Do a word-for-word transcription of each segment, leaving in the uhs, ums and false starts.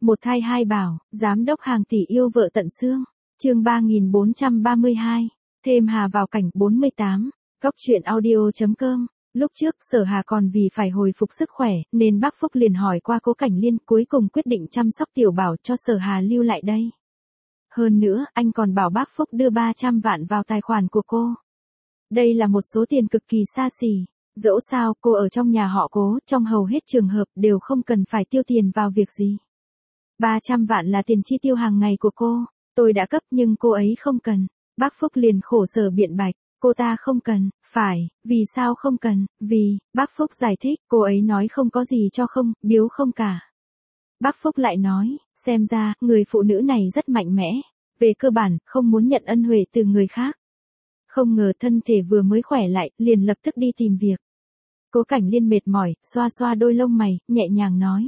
Một thai hai bảo, giám đốc hàng tỷ yêu vợ tận xương. Chương ba nghìn bốn trăm ba mươi hai. Thêm Hà vào cảnh bốn mươi tám. Góc truyện audio chấm com. Lúc trước Sở Hà còn vì phải hồi phục sức khỏe, nên bác Phúc liền hỏi qua Cố Cảnh Liên, cuối cùng quyết định chăm sóc tiểu bảo cho Sở Hà lưu lại đây. Hơn nữa, anh còn bảo bác Phúc đưa ba trăm vạn vào tài khoản của cô. Đây là một số tiền cực kỳ xa xỉ. Dẫu sao, cô ở trong nhà họ Cố, trong hầu hết trường hợp đều không cần phải tiêu tiền vào việc gì. ba trăm vạn là tiền chi tiêu hàng ngày của cô. Tôi đã cấp nhưng cô ấy không cần. Bác Phúc liền khổ sở biện bạch. Cô ta không cần, phải, vì sao không cần, vì, bác Phúc giải thích, cô ấy nói không có gì cho không, biếu không cả. Bác Phúc lại nói, xem ra, người phụ nữ này rất mạnh mẽ. Về cơ bản, không muốn nhận ân huệ từ người khác. Không ngờ thân thể vừa mới khỏe lại, liền lập tức đi tìm việc. Cố Cảnh Liên mệt mỏi, xoa xoa đôi lông mày, nhẹ nhàng nói.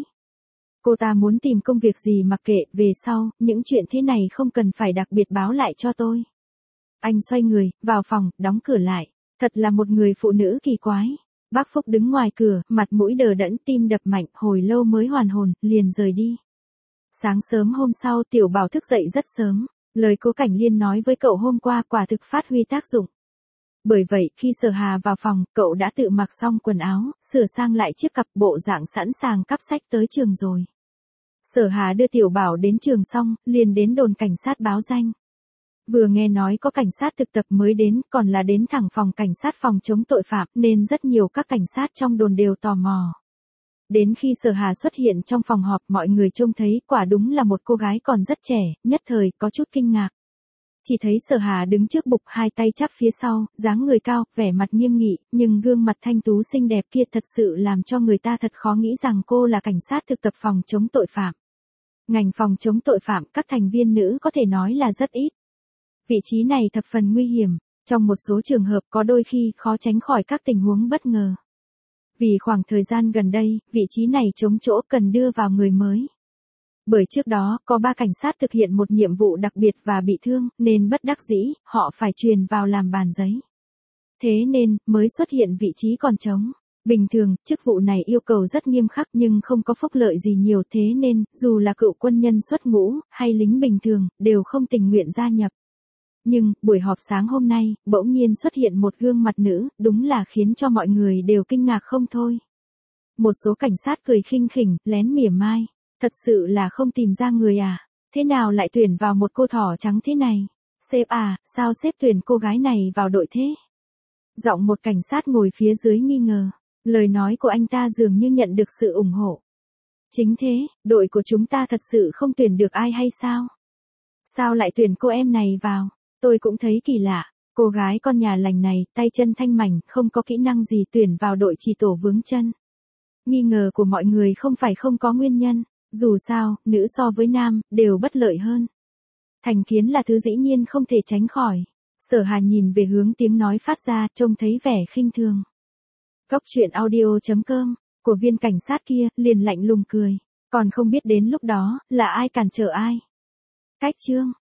Cô ta muốn tìm công việc gì mặc kệ, về sau, những chuyện thế này không cần phải đặc biệt báo lại cho tôi. Anh xoay người, vào phòng, đóng cửa lại. Thật là một người phụ nữ kỳ quái. Bác Phúc đứng ngoài cửa, mặt mũi đờ đẫn, tim đập mạnh, hồi lâu mới hoàn hồn, liền rời đi. Sáng sớm hôm sau tiểu bảo thức dậy rất sớm. Lời Cố Cảnh Liên nói với cậu hôm qua quả thực phát huy tác dụng. Bởi vậy, khi Sở Hà vào phòng, cậu đã tự mặc xong quần áo, sửa sang lại chiếc cặp, bộ dạng sẵn sàng cắp sách tới trường rồi. Sở Hà đưa tiểu bảo đến trường xong, liền đến đồn cảnh sát báo danh. Vừa nghe nói có cảnh sát thực tập mới đến, còn là đến thẳng phòng cảnh sát phòng chống tội phạm, nên rất nhiều các cảnh sát trong đồn đều tò mò. Đến khi Sở Hà xuất hiện trong phòng họp, mọi người trông thấy quả đúng là một cô gái còn rất trẻ, nhất thời có chút kinh ngạc. Chỉ thấy Sở Hà đứng trước bục, hai tay chắp phía sau, dáng người cao, vẻ mặt nghiêm nghị, nhưng gương mặt thanh tú xinh đẹp kia thật sự làm cho người ta thật khó nghĩ rằng cô là cảnh sát thực tập phòng chống tội phạm. Ngành phòng chống tội phạm, các thành viên nữ có thể nói là rất ít. Vị trí này thập phần nguy hiểm, trong một số trường hợp có đôi khi khó tránh khỏi các tình huống bất ngờ. Vì khoảng thời gian gần đây, vị trí này trống chỗ, cần đưa vào người mới. Bởi trước đó, có ba cảnh sát thực hiện một nhiệm vụ đặc biệt và bị thương, nên bất đắc dĩ, họ phải truyền vào làm bàn giấy. Thế nên, mới xuất hiện vị trí còn trống. Bình thường, chức vụ này yêu cầu rất nghiêm khắc nhưng không có phúc lợi gì nhiều, thế nên, dù là cựu quân nhân xuất ngũ, hay lính bình thường, đều không tình nguyện gia nhập. Nhưng, buổi họp sáng hôm nay, bỗng nhiên xuất hiện một gương mặt nữ, đúng là khiến cho mọi người đều kinh ngạc không thôi. Một số cảnh sát cười khinh khỉnh, lén mỉa mai. Thật sự là không tìm ra người à? Thế nào lại tuyển vào một cô thỏ trắng thế này? Sếp à, sao sếp tuyển cô gái này vào đội thế? Giọng một cảnh sát ngồi phía dưới nghi ngờ. Lời nói của anh ta dường như nhận được sự ủng hộ. Chính thế, đội của chúng ta thật sự không tuyển được ai hay sao? Sao lại tuyển cô em này vào? Tôi cũng thấy kỳ lạ. Cô gái con nhà lành này, tay chân thanh mảnh, không có kỹ năng gì, tuyển vào đội chỉ tổ vướng chân. Nghi ngờ của mọi người không phải không có nguyên nhân. Dù sao, nữ so với nam, đều bất lợi hơn. Thành kiến là thứ dĩ nhiên không thể tránh khỏi. Sở Hà nhìn về hướng tiếng nói phát ra, trông thấy vẻ khinh thường. Góc truyện audio chấm com, của viên cảnh sát kia, liền lạnh lùng cười. Còn không biết đến lúc đó, là ai cản trở ai. Cách chương.